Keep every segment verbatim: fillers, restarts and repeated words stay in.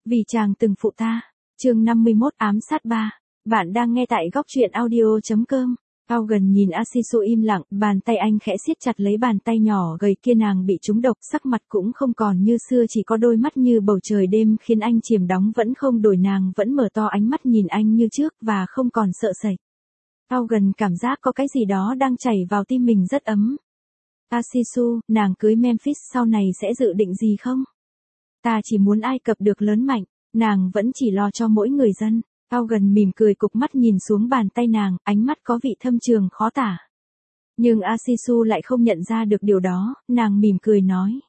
Vì chàng từng phụ ta. Chương năm mươi mốt ám sát ba. Bạn đang nghe tại góc truyện audio chấm com. Augen nhìn Asisu im lặng, bàn tay anh khẽ siết chặt lấy bàn tay nhỏ gầy kia, nàng bị trúng độc, sắc mặt cũng không còn như xưa, chỉ có đôi mắt như bầu trời đêm khiến anh chiêm đóng vẫn không đổi, nàng vẫn mở to ánh mắt nhìn anh như trước và không còn sợ sệt. Augen cảm giác có cái gì đó đang chảy vào tim mình rất ấm. Asisu, nàng cưới Memphis sau này sẽ dự định gì không? Ta chỉ muốn Ai Cập được lớn mạnh, nàng vẫn chỉ lo cho mỗi người dân. Augen mỉm cười, cục mắt nhìn xuống bàn tay nàng, ánh mắt có vị thâm trường khó tả. Nhưng Asisu lại không nhận ra được điều đó, nàng mỉm cười nói.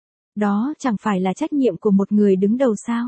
Đó chẳng phải là trách nhiệm của một người đứng đầu sao?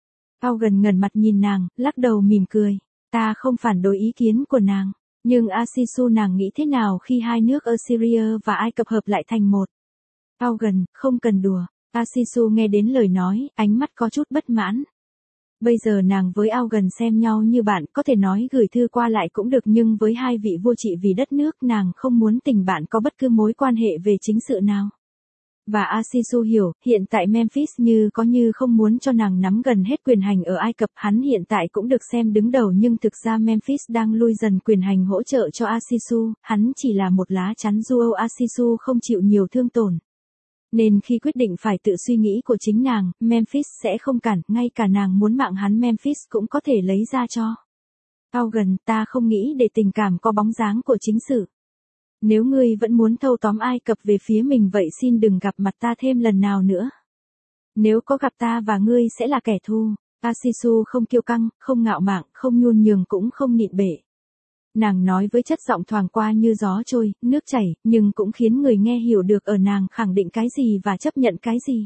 Augen ngẩng mặt nhìn nàng, lắc đầu mỉm cười. Ta không phản đối ý kiến của nàng. Nhưng Asisu, nàng nghĩ thế nào khi hai nước Assyria và Ai Cập hợp lại thành một? Augen, không cần đùa. Asisu nghe đến lời nói, ánh mắt có chút bất mãn. Bây giờ nàng với Augen xem nhau như bạn, có thể nói gửi thư qua lại cũng được, nhưng với hai vị vua trị vì đất nước, nàng không muốn tình bạn có bất cứ mối quan hệ về chính sự nào. Và Asisu hiểu, hiện tại Memphis như có như không muốn cho nàng nắm gần hết quyền hành ở Ai Cập. Hắn hiện tại cũng được xem đứng đầu, nhưng thực ra Memphis đang lui dần quyền hành hỗ trợ cho Asisu, hắn chỉ là một lá chắn du âu. Asisu không chịu nhiều thương tổn. Nên khi quyết định phải tự suy nghĩ của chính nàng, Memphis sẽ không cản, ngay cả nàng muốn mạng hắn Memphis cũng có thể lấy ra cho. Augen, ta không nghĩ để tình cảm có bóng dáng của chính sự. Nếu ngươi vẫn muốn thâu tóm Ai Cập về phía mình, vậy xin đừng gặp mặt ta thêm lần nào nữa. Nếu có gặp, ta và ngươi sẽ là kẻ thù. Asisu không kiêu căng, không ngạo mạn, không nhún nhường, cũng không nịnh bợ. Nàng nói với chất giọng thoảng qua như gió trôi, nước chảy, nhưng cũng khiến người nghe hiểu được ở nàng khẳng định cái gì và chấp nhận cái gì.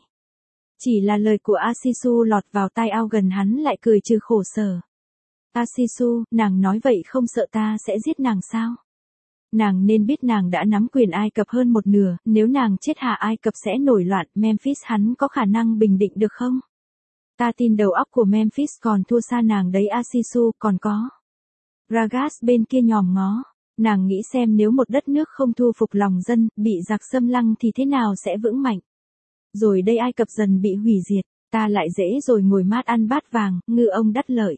Chỉ là lời của Asisu lọt vào tai Augen, hắn lại cười trừ khổ sở. Asisu, nàng nói vậy không sợ ta sẽ giết nàng sao? Nàng nên biết nàng đã nắm quyền Ai Cập hơn một nửa, nếu nàng chết hạ Ai Cập sẽ nổi loạn, Memphis hắn có khả năng bình định được không? Ta tin đầu óc của Memphis còn thua xa nàng đấy Asisu, còn có. Ragas bên kia nhòm ngó, nàng nghĩ xem nếu một đất nước không thu phục lòng dân, bị giặc xâm lăng thì thế nào sẽ vững mạnh. Rồi đây Ai Cập dần bị hủy diệt, ta lại dễ rồi ngồi mát ăn bát vàng, ngư ông đắc lợi.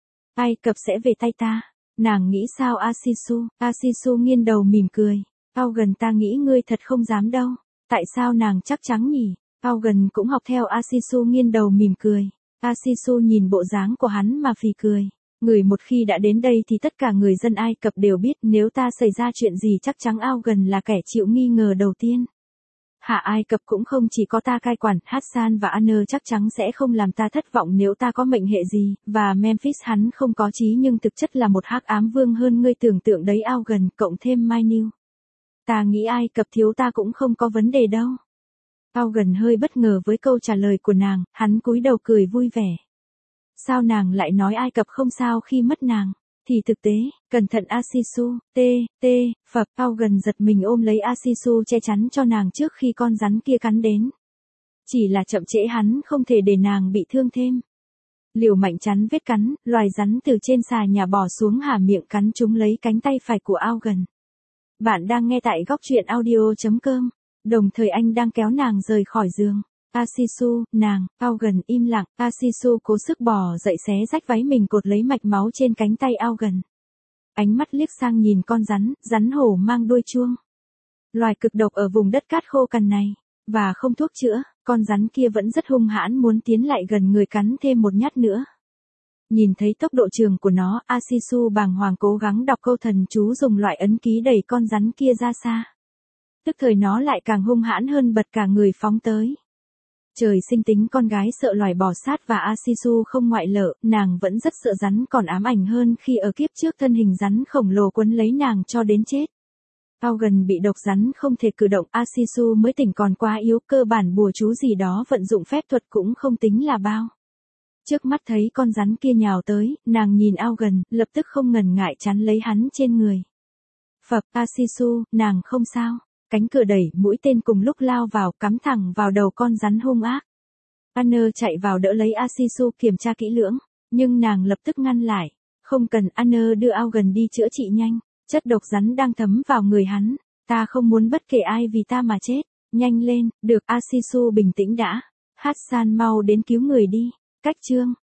Ai Cập sẽ về tay ta. Nàng nghĩ sao Asisu? Asisu nghiêng đầu mỉm cười. Augen, ta nghĩ ngươi thật không dám đâu. Tại sao nàng chắc chắn nhỉ? Augen cũng học theo Asisu nghiêng đầu mỉm cười. Asisu nhìn bộ dáng của hắn mà phì cười. Người một khi đã đến đây thì tất cả người dân Ai Cập đều biết, nếu ta xảy ra chuyện gì chắc chắn Augen là kẻ chịu nghi ngờ đầu tiên. Hạ Ai Cập cũng không chỉ có ta cai quản, Hassan và Anner chắc chắn sẽ không làm ta thất vọng nếu ta có mệnh hệ gì, và Memphis hắn không có trí nhưng thực chất là một hắc ám vương hơn ngươi tưởng tượng đấy Augen, cộng thêm Mainil. Ta nghĩ Ai Cập thiếu ta cũng không có vấn đề đâu. Augen hơi bất ngờ với câu trả lời của nàng, hắn cúi đầu cười vui vẻ. Sao nàng lại nói Ai Cập không sao khi mất nàng? Thì thực tế, cẩn thận Asisu, tê, tê, phập. Augen giật mình ôm lấy Asisu che chắn cho nàng trước khi con rắn kia cắn đến. Chỉ là chậm trễ, hắn không thể để nàng bị thương thêm. Liều mạnh chắn vết cắn, loài rắn từ trên xà nhà bò xuống há miệng cắn trúng lấy cánh tay phải của Augen. Bạn đang nghe tại góc truyện audio chấm com, đồng thời anh đang kéo nàng rời khỏi giường. Asisu, nàng. Augen im lặng, Asisu cố sức bò dậy, xé rách váy mình, cột lấy mạch máu trên cánh tay Augen. Ánh mắt liếc sang nhìn con rắn, rắn hổ mang đuôi chuông. Loài cực độc ở vùng đất cát khô cằn này, và không thuốc chữa, con rắn kia vẫn rất hung hãn, muốn tiến lại gần người cắn thêm một nhát nữa. Nhìn thấy tốc độ trường của nó, Asisu bàng hoàng cố gắng đọc câu thần chú, dùng loại ấn ký đẩy con rắn kia ra xa. Tức thời nó lại càng hung hãn hơn, bật cả người phóng tới. Trời sinh tính con gái sợ loài bò sát và Asisu không ngoại lệ, nàng vẫn rất sợ rắn, còn ám ảnh hơn khi ở kiếp trước thân hình rắn khổng lồ quấn lấy nàng cho đến chết. Augen bị độc rắn không thể cử động, Asisu mới tỉnh còn quá yếu, cơ bản bùa chú gì đó vận dụng phép thuật cũng không tính là bao. Trước mắt thấy con rắn kia nhào tới, nàng nhìn Augen, lập tức không ngần ngại chắn lấy hắn trên người. Phập, Asisu, nàng không sao. Cánh cửa đẩy, mũi tên cùng lúc lao vào, cắm thẳng vào đầu con rắn hung ác. Anner chạy vào đỡ lấy Asisu, kiểm tra kỹ lưỡng, nhưng nàng lập tức ngăn lại. Không cần, Anner đưa Augen đi chữa trị nhanh. Chất độc rắn đang thấm vào người hắn. Ta không muốn bất kể ai vì ta mà chết. Nhanh lên, được. Asisu bình tĩnh đã. Hassan mau đến cứu người đi. Cách chương.